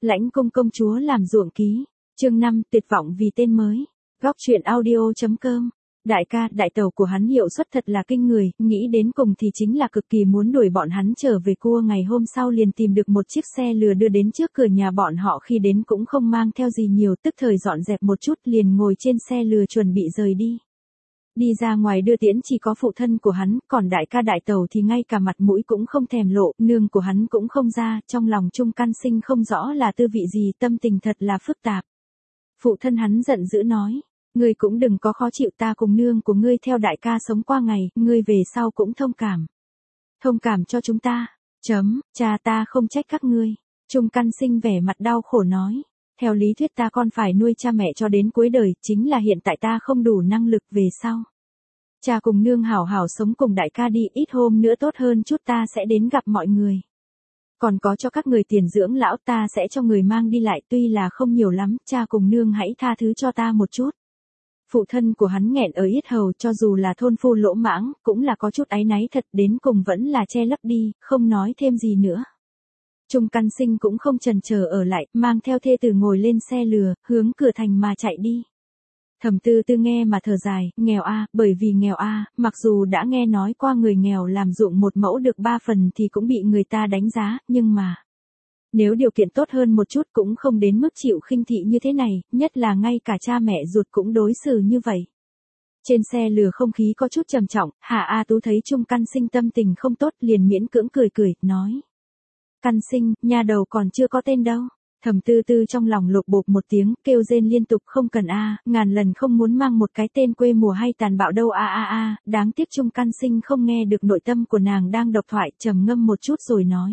Lãnh cung công chúa làm ruộng ký. Chương 5, tuyệt vọng vì tên mới. Góc truyện audio.com. Đại ca, đại tàu của hắn hiệu suất thật là kinh người, nghĩ đến cùng thì chính là cực kỳ muốn đuổi bọn hắn trở về cua. Ngày hôm sau liền tìm được một chiếc xe lừa đưa đến trước cửa nhà bọn họ, khi đến cũng không mang theo gì nhiều, tức thời dọn dẹp một chút liền ngồi trên xe lừa chuẩn bị rời đi. Đi ra ngoài đưa tiễn chỉ có phụ thân của hắn, còn đại ca đại tàu thì ngay cả mặt mũi cũng không thèm lộ, nương của hắn cũng không ra, trong lòng Trung Căn Sinh không rõ là tư vị gì, tâm tình thật là phức tạp. Phụ thân hắn giận dữ nói, ngươi cũng đừng có khó chịu, ta cùng nương của ngươi theo đại ca sống qua ngày, ngươi về sau cũng thông cảm. Thông cảm cho chúng ta, cha ta không trách các ngươi. Trung Căn Sinh vẻ mặt đau khổ nói. Theo lý thuyết ta còn phải nuôi cha mẹ cho đến cuối đời, chính là hiện tại ta không đủ năng lực, về sau. Cha cùng nương hảo hảo sống cùng đại ca đi, ít hôm nữa tốt hơn chút ta sẽ đến gặp mọi người. Còn có cho các người tiền dưỡng lão ta sẽ cho người mang đi lại, tuy là không nhiều lắm, cha cùng nương hãy tha thứ cho ta một chút. Phụ thân của hắn nghẹn ở yết hầu, cho dù là thôn phu lỗ mãng, cũng là có chút áy náy thật, đến cùng vẫn là che lấp đi, không nói thêm gì nữa. Trung Căn Sinh cũng không chần chờ ở lại, mang theo thê tử ngồi lên xe lừa, hướng cửa thành mà chạy đi. Thẩm Tư Tư nghe mà thở dài, nghèo a, bởi vì nghèo a, mặc dù đã nghe nói qua người nghèo làm ruộng một mẫu được 3 phần thì cũng bị người ta đánh giá, nhưng mà nếu điều kiện tốt hơn một chút cũng không đến mức chịu khinh thị như thế này, nhất là ngay cả cha mẹ ruột cũng đối xử như vậy. Trên xe lừa không khí có chút trầm trọng, Hạ A Tú thấy Trung Căn Sinh tâm tình không tốt liền miễn cưỡng cười, nói. Căn Sinh, nhà đầu còn chưa có tên đâu. Thẩm Tư Tư trong lòng lột bột một tiếng, kêu rên liên tục, không cần a, ngàn lần không muốn mang một cái tên quê mùa hay tàn bạo đâu a, đáng tiếc Trung Căn Sinh không nghe được nội tâm của nàng đang độc thoại, trầm ngâm một chút rồi nói.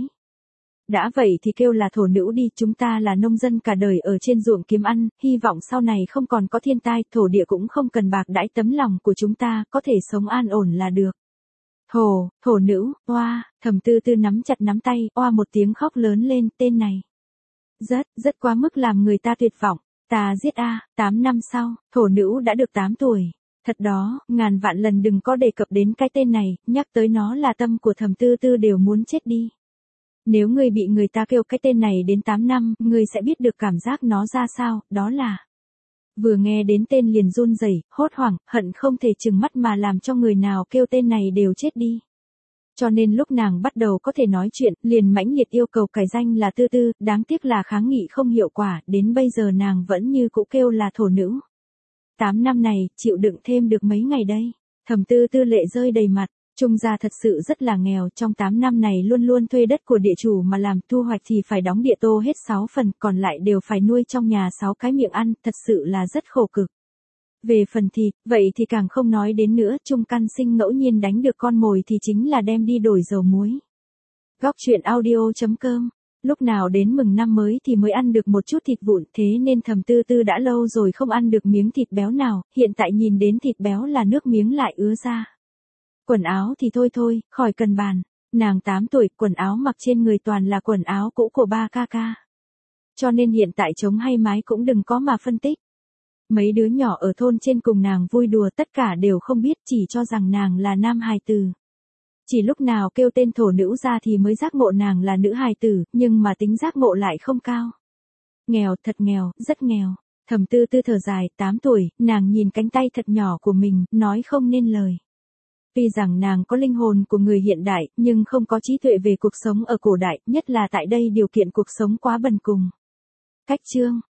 Đã vậy thì kêu là thổ nữ đi, chúng ta là nông dân cả đời ở trên ruộng kiếm ăn, hy vọng sau này không còn có thiên tai, thổ địa cũng không cần bạc đãi, tấm lòng của chúng ta, có thể sống an ổn là được. Thổ nữ, oa, Thẩm Tư Tư nắm chặt nắm tay, oa một tiếng khóc lớn lên, tên này. Rất quá mức làm người ta tuyệt vọng, ta giết a, 8 năm sau, thổ nữ đã được 8 tuổi. Thật đó, ngàn vạn lần đừng có đề cập đến cái tên này, nhắc tới nó là tâm của Thẩm Tư Tư đều muốn chết đi. Nếu ngươi bị người ta kêu cái tên này đến 8 năm, ngươi sẽ biết được cảm giác nó ra sao, đó là. Vừa nghe đến tên liền run rẩy, hốt hoảng, hận không thể trừng mắt mà làm cho người nào kêu tên này đều chết đi. Cho nên lúc nàng bắt đầu có thể nói chuyện, liền mãnh liệt yêu cầu cải danh là Tư Tư, đáng tiếc là kháng nghị không hiệu quả, đến bây giờ nàng vẫn như cũ kêu là thổ nữ. 8 năm này, chịu đựng thêm được mấy ngày đây. Thẩm Tư Tư lệ rơi đầy mặt. Trung gia thật sự rất là nghèo, trong 8 năm này luôn luôn thuê đất của địa chủ mà làm, thu hoạch thì phải đóng địa tô hết 6 phần, còn lại đều phải nuôi trong nhà 6 cái miệng ăn, thật sự là rất khổ cực. Về phần thịt, vậy thì càng không nói đến nữa, Trung Căn Sinh ngẫu nhiên đánh được con mồi thì chính là đem đi đổi dầu muối. Góc truyện audio.com. Lúc nào đến mừng năm mới thì mới ăn được một chút thịt vụn, thế nên Thẩm Tư Tư đã lâu rồi không ăn được miếng thịt béo nào, hiện tại nhìn đến thịt béo là nước miếng lại ứa ra. Quần áo thì thôi, khỏi cần bàn. Nàng 8 tuổi, quần áo mặc trên người toàn là quần áo cũ của ba ca. Cho nên hiện tại trống hay mái cũng đừng có mà phân tích. Mấy đứa nhỏ ở thôn trên cùng nàng vui đùa tất cả đều không biết, chỉ cho rằng nàng là nam hài tử. Chỉ lúc nào kêu tên thổ nữ ra thì mới giác ngộ nàng là nữ hài tử, nhưng mà tính giác ngộ lại không cao. Nghèo, thật nghèo, rất nghèo. Thẩm Tư Tư thở dài, 8 tuổi, nàng nhìn cánh tay thật nhỏ của mình, nói không nên lời. Tuy rằng nàng có linh hồn của người hiện đại, nhưng không có trí tuệ về cuộc sống ở cổ đại, nhất là tại đây điều kiện cuộc sống quá bần cùng. Cách chương